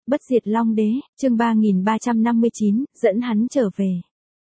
Bất diệt Long Đế, chương 3359, dẫn hắn trở về.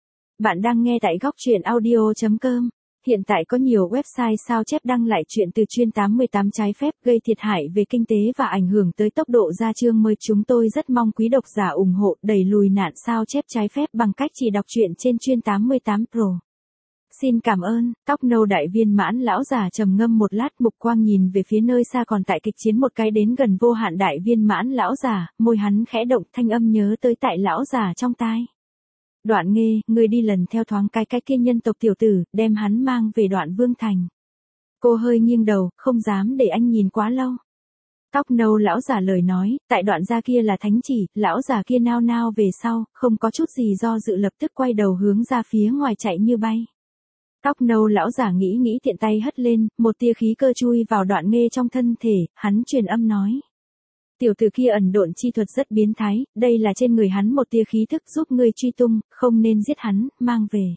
Bạn đang nghe tại góc truyện audio.com. Hiện tại có nhiều website sao chép đăng lại chuyện từ chuyên 88 trái phép gây thiệt hại về kinh tế và ảnh hưởng tới tốc độ ra chương mới. Chúng tôi rất mong quý độc giả ủng hộ đẩy lùi nạn sao chép trái phép bằng cách chỉ đọc truyện trên chuyên 88 Pro. Xin cảm ơn. Tóc nâu đại viên mãn lão già trầm ngâm một lát, mục quang nhìn về phía nơi xa còn tại kịch chiến một cái đến gần vô hạn đại viên mãn lão già, môi hắn khẽ động, thanh âm nhớ tới tại lão già trong tai. Đoạn Nghê, ngươi đi lần theo thoáng cái kia nhân tộc tiểu tử, đem hắn mang về Đoạn Vương Thành. Cô hơi nghiêng đầu, không dám để anh nhìn quá lâu. Tóc nâu lão già lời nói, tại Đoạn gia kia là thánh chỉ, lão già kia nao nao về sau, không có chút gì do dự lập tức quay đầu hướng ra phía ngoài chạy như bay. Tóc nâu lão giả nghĩ tiện tay hất lên, một tia khí cơ chui vào Đoạn Nghê trong thân thể, hắn truyền âm nói. Tiểu tử kia ẩn độn chi thuật rất biến thái, đây là trên người hắn một tia khí thức giúp ngươi truy tung, không nên giết hắn, mang về.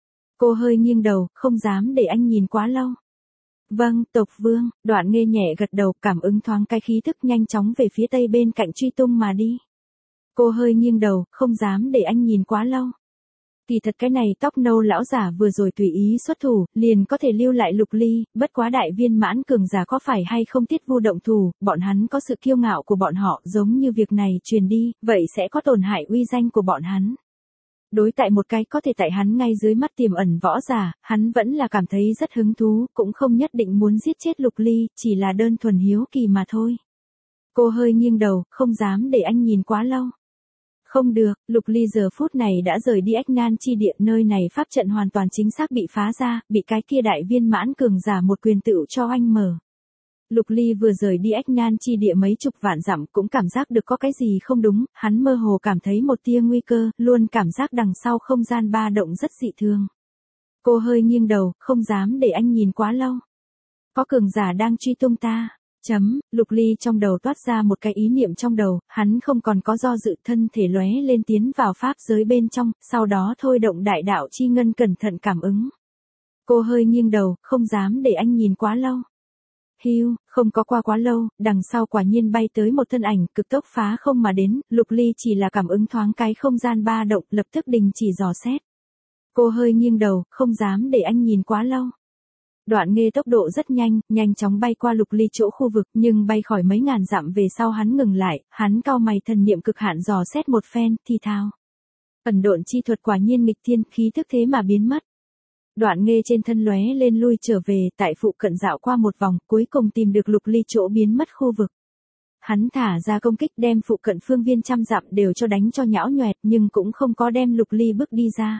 Cô hơi nghiêng đầu, không dám để anh nhìn quá lâu. Vâng, tộc vương, Đoạn Nghê nhẹ gật đầu, cảm ứng thoáng cái khí thức nhanh chóng về phía tây bên cạnh truy tung mà đi. Cô hơi nghiêng đầu, không dám để anh nhìn quá lâu. Kỳ thật cái này tóc nâu lão giả vừa rồi tùy ý xuất thủ, liền có thể lưu lại Lục Ly, bất quá đại viên mãn cường giả có phải hay không Tiết Vu động thủ, bọn hắn có sự kiêu ngạo của bọn họ, giống như việc này truyền đi, vậy sẽ có tổn hại uy danh của bọn hắn. Đối tại một cái có thể tại hắn ngay dưới mắt tiềm ẩn võ giả, hắn vẫn là cảm thấy rất hứng thú, cũng không nhất định muốn giết chết Lục Ly, chỉ là đơn thuần hiếu kỳ mà thôi. Cô hơi nghiêng đầu, không dám để anh nhìn quá lâu. Không được, Lục Ly giờ phút này đã rời đi Ách Nan chi địa, nơi này pháp trận hoàn toàn chính xác bị phá ra, bị cái kia đại viên mãn cường giả một quyền tựu cho anh mở. Lục Ly vừa rời đi Ách Nan chi địa mấy chục vạn dặm cũng cảm giác được có cái gì không đúng, hắn mơ hồ cảm thấy một tia nguy cơ, luôn cảm giác đằng sau không gian ba động rất dị thường. Cô hơi nghiêng đầu, không dám để anh nhìn quá lâu. Có cường giả đang truy tung ta. Lục Ly trong đầu toát ra một cái ý niệm trong đầu, hắn không còn có do dự, thân thể lóe lên tiến vào pháp giới bên trong, sau đó thôi động đại đạo chi ngân cẩn thận cảm ứng. Cô hơi nghiêng đầu, không dám để anh nhìn quá lâu. Hiu, không có qua quá lâu, đằng sau quả nhiên bay tới một thân ảnh, cực tốc phá không mà đến, Lục Ly chỉ là cảm ứng thoáng cái không gian ba động, lập tức đình chỉ dò xét. Cô hơi nghiêng đầu, không dám để anh nhìn quá lâu. Đoạn Nghê tốc độ rất nhanh, nhanh chóng bay qua Lục Ly chỗ khu vực, nhưng bay khỏi mấy ngàn dặm về sau hắn ngừng lại, hắn cau mày thần niệm cực hạn dò xét một phen, thì thào. Ẩn độn chi thuật quả nhiên nghịch thiên, khí thức thế mà biến mất. Đoạn Nghê trên thân lóe lên lui trở về, tại phụ cận dạo qua một vòng, cuối cùng tìm được Lục Ly chỗ biến mất khu vực. Hắn thả ra công kích đem phụ cận phương viên trăm dặm đều cho đánh cho nhão nhoẹt, nhưng cũng không có đem Lục Ly bước đi ra.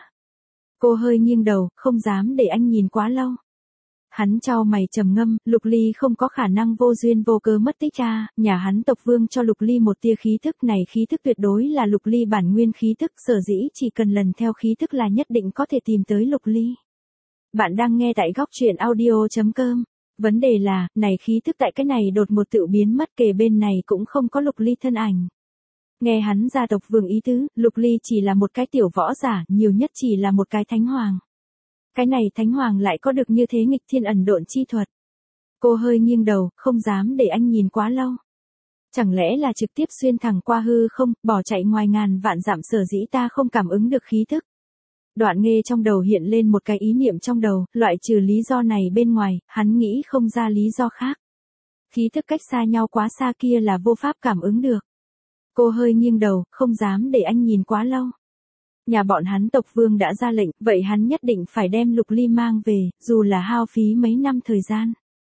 Cô hơi nghiêng đầu, không dám để anh nhìn quá lâu. Hắn chau mày trầm ngâm, Lục Ly không có khả năng vô duyên vô cớ mất tích ra, nhà hắn tộc vương cho Lục Ly một tia khí thức này, khí thức tuyệt đối là Lục Ly bản nguyên khí thức, sở dĩ chỉ cần lần theo khí thức là nhất định có thể tìm tới Lục Ly. Bạn đang nghe tại góc truyện audio.com. Vấn đề là, này khí thức tại cái này đột một tự biến mất, kề bên này cũng không có Lục Ly thân ảnh. Nghe hắn gia tộc vương ý tứ, Lục Ly chỉ là một cái tiểu võ giả, nhiều nhất chỉ là một cái thánh hoàng. Cái này thánh hoàng lại có được như thế nghịch thiên ẩn độn chi thuật. Cô hơi nghiêng đầu, không dám để anh nhìn quá lâu. Chẳng lẽ là trực tiếp xuyên thẳng qua hư không, bỏ chạy ngoài ngàn vạn dặm, sở dĩ ta không cảm ứng được khí thức. Đoạn Nghê trong đầu hiện lên một cái ý niệm trong đầu, loại trừ lý do này bên ngoài, hắn nghĩ không ra lý do khác. Khí thức cách xa nhau quá xa kia là vô pháp cảm ứng được. Cô hơi nghiêng đầu, không dám để anh nhìn quá lâu. Nhà bọn hắn tộc vương đã ra lệnh, vậy hắn nhất định phải đem Lục Ly mang về, dù là hao phí mấy năm thời gian.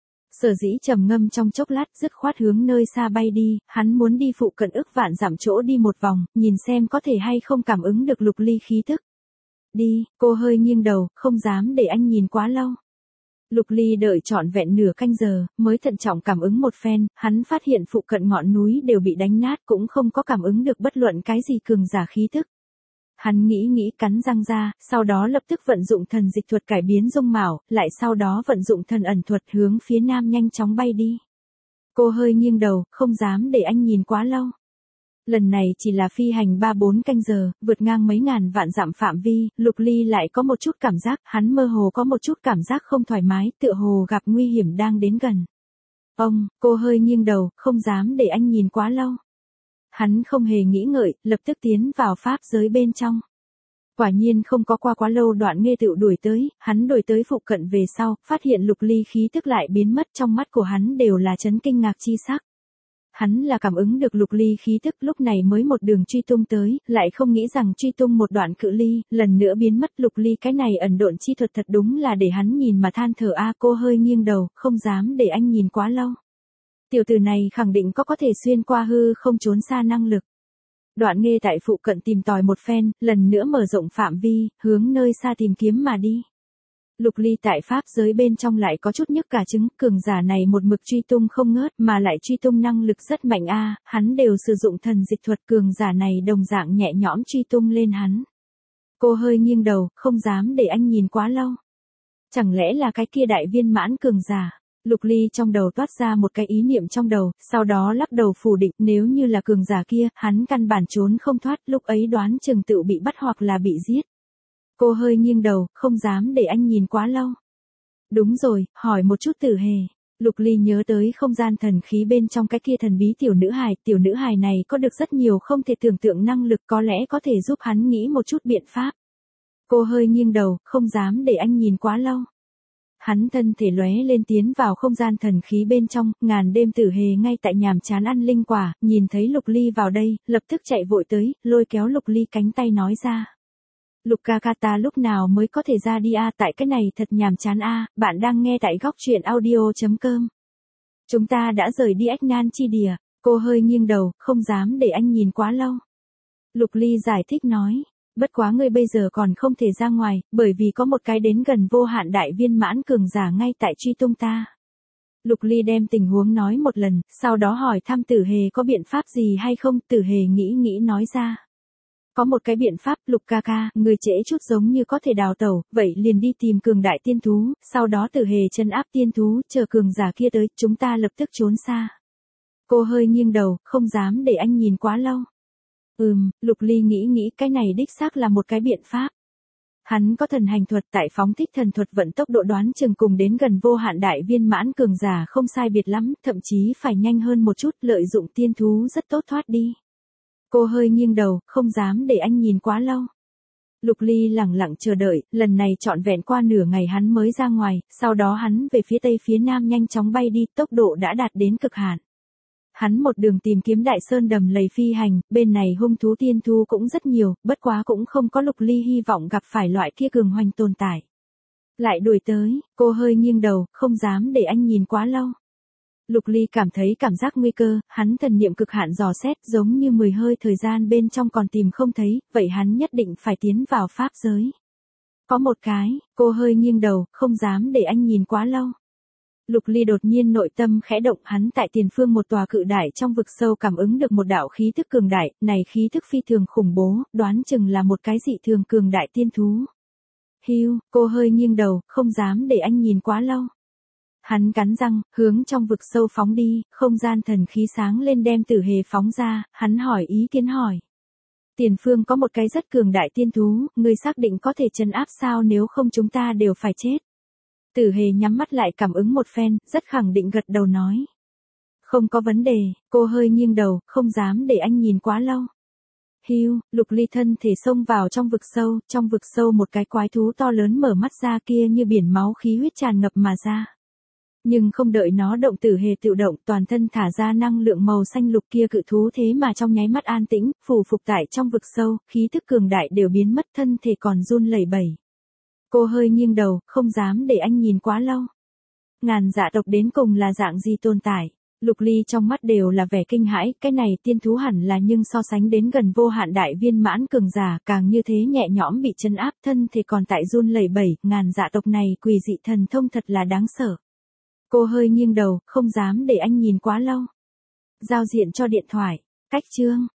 Sở dĩ trầm ngâm trong chốc lát, dứt khoát hướng nơi xa bay đi, hắn muốn đi phụ cận ức vạn dặm chỗ đi một vòng, nhìn xem có thể hay không cảm ứng được Lục Ly khí thức. Đi, cô hơi nghiêng đầu, không dám để anh nhìn quá lâu. Lục Ly đợi trọn vẹn nửa canh giờ, mới thận trọng cảm ứng một phen, hắn phát hiện phụ cận ngọn núi đều bị đánh nát, cũng không có cảm ứng được bất luận cái gì cường giả khí thức. Hắn nghĩ cắn răng ra, sau đó lập tức vận dụng thần dịch thuật cải biến dung mạo, lại sau đó vận dụng thần ẩn thuật hướng phía nam nhanh chóng bay đi. Cô hơi nghiêng đầu, không dám để anh nhìn quá lâu. Lần này chỉ là phi hành 3-4 canh giờ, vượt ngang mấy ngàn vạn dặm phạm vi, Lục Ly lại có một chút cảm giác, hắn mơ hồ có một chút cảm giác không thoải mái, tựa hồ gặp nguy hiểm đang đến gần. Cô hơi nghiêng đầu, không dám để anh nhìn quá lâu. Hắn không hề nghĩ ngợi, lập tức tiến vào pháp giới bên trong. Quả nhiên không có qua quá lâu Đoạn Nghê Tựu đuổi tới, hắn đuổi tới phụ cận về sau, phát hiện Lục Ly khí tức lại biến mất, trong mắt của hắn đều là chấn kinh ngạc chi sắc. Hắn là cảm ứng được Lục Ly khí tức lúc này mới một đường truy tung tới, lại không nghĩ rằng truy tung một đoạn cự ly, lần nữa biến mất. Lục Ly cái này ẩn độn chi thuật thật đúng là để hắn nhìn mà than thở a. Cô hơi nghiêng đầu, không dám để anh nhìn quá lâu. Tiểu tử này khẳng định có thể xuyên qua hư không trốn xa năng lực. Đoạn Nghê tại phụ cận tìm tòi một phen, lần nữa mở rộng phạm vi, hướng nơi xa tìm kiếm mà đi. Lục Ly tại pháp giới bên trong lại có chút nhức cả trứng, cường giả này một mực truy tung không ngớt mà lại truy tung năng lực rất mạnh a, hắn đều sử dụng thần dịch thuật, cường giả này đồng dạng nhẹ nhõm truy tung lên hắn. Cô hơi nghiêng đầu, không dám để anh nhìn quá lâu. Chẳng lẽ là cái kia đại viên mãn cường giả? Lục Ly trong đầu toát ra một cái ý niệm trong đầu, sau đó lắc đầu phủ định, nếu như là cường giả kia, hắn căn bản trốn không thoát, lúc ấy đoán chừng tự bị bắt hoặc là bị giết. Cô hơi nghiêng đầu, không dám để anh nhìn quá lâu. Đúng rồi, hỏi một chút Tử Hề. Lục Ly nhớ tới không gian thần khí bên trong cái kia thần bí tiểu nữ hài này có được rất nhiều không thể tưởng tượng năng lực, có lẽ có thể giúp hắn nghĩ một chút biện pháp. Cô hơi nghiêng đầu, không dám để anh nhìn quá lâu. Hắn thân thể lóe lên tiến vào không gian thần khí bên trong, ngàn đêm Tử Hề ngay tại nhàm chán ăn linh quả, nhìn thấy Lục Ly vào đây, lập tức chạy vội tới, lôi kéo Lục Ly cánh tay nói ra. Lục ca ca ta lúc nào mới có thể ra đi a, tại cái này thật nhàm chán a, bạn đang nghe tại góc truyện audio.com. Chúng ta đã rời đi Ách Nan chi địa, cô hơi nghiêng đầu, không dám để anh nhìn quá lâu. Lục Ly giải thích nói, bất quá ngươi bây giờ còn không thể ra ngoài, bởi vì có một cái đến gần vô hạn đại viên mãn cường giả ngay tại truy tung ta. Lục Ly đem tình huống nói một lần, sau đó hỏi thăm Tử Hề có biện pháp gì hay không, Tử Hề nghĩ nói ra. Có một cái biện pháp, Lục ca ca, người trễ chút giống như có thể đào tẩu, vậy liền đi tìm cường đại tiên thú, sau đó Tử Hề trấn áp tiên thú, chờ cường giả kia tới, chúng ta lập tức trốn xa. Cô hơi nghiêng đầu, không dám để anh nhìn quá lâu. Lục Ly nghĩ cái này đích xác là một cái biện pháp. Hắn có thần hành thuật, tại phóng thích thần thuật vận tốc độ đoán chừng cùng đến gần vô hạn đại viên mãn cường giả không sai biệt lắm, thậm chí phải nhanh hơn một chút, lợi dụng tiên thú rất tốt thoát đi. Cô hơi nghiêng đầu, không dám để anh nhìn quá lâu. Lục Ly lẳng lặng chờ đợi, lần này trọn vẹn qua nửa ngày hắn mới ra ngoài, sau đó hắn về phía tây phía nam nhanh chóng bay đi, tốc độ đã đạt đến cực hạn. Hắn một đường tìm kiếm đại sơn đầm lầy phi hành, bên này hung thú tiên thú cũng rất nhiều, bất quá cũng không có Lục Ly hy vọng gặp phải loại kia cường hoành tồn tại. Lại đuổi tới, cô hơi nghiêng đầu, không dám để anh nhìn quá lâu. Lục Ly cảm thấy cảm giác nguy cơ, hắn thần niệm cực hạn dò xét, giống như 10 hơi thời gian bên trong còn tìm không thấy, vậy hắn nhất định phải tiến vào pháp giới. Có một cái, cô hơi nghiêng đầu, không dám để anh nhìn quá lâu. Lục Ly đột nhiên nội tâm khẽ động, hắn tại tiền phương một tòa cự đại trong vực sâu cảm ứng được một đạo khí thức cường đại, này khí thức phi thường khủng bố, đoán chừng là một cái dị thường cường đại tiên thú. Hiu, cô hơi nghiêng đầu, không dám để anh nhìn quá lâu. Hắn cắn răng, hướng trong vực sâu phóng đi, không gian thần khí sáng lên đem Tử Hề phóng ra, hắn hỏi ý kiến hỏi. Tiền phương có một cái rất cường đại tiên thú, ngươi xác định có thể trấn áp sao, nếu không chúng ta đều phải chết. Tử Hề nhắm mắt lại cảm ứng một phen, rất khẳng định gật đầu nói. Không có vấn đề, cô hơi nghiêng đầu, không dám để anh nhìn quá lâu. Hiu, Lục Ly thân thể xông vào trong vực sâu một cái quái thú to lớn mở mắt ra kia như biển máu khí huyết tràn ngập mà ra. Nhưng không đợi nó động, Tử Hề tự động, toàn thân thả ra năng lượng màu xanh lục, kia cự thú thế mà trong nháy mắt an tĩnh, phủ phục tại trong vực sâu, khí thức cường đại đều biến mất, thân thể còn run lẩy bẩy. Cô hơi nghiêng đầu, không dám để anh nhìn quá lâu. Ngàn dạ tộc đến cùng là dạng gì tồn tại? Lục Ly trong mắt đều là vẻ kinh hãi, cái này tiên thú hẳn là, nhưng so sánh đến gần vô hạn đại viên mãn cường giả, càng như thế nhẹ nhõm bị trấn áp, thân thể còn tại run lẩy bẩy, ngàn dạ tộc này quỷ dị thần thông thật là đáng sợ. Cô hơi nghiêng đầu, không dám để anh nhìn quá lâu. Giao diện cho điện thoại, cách chương.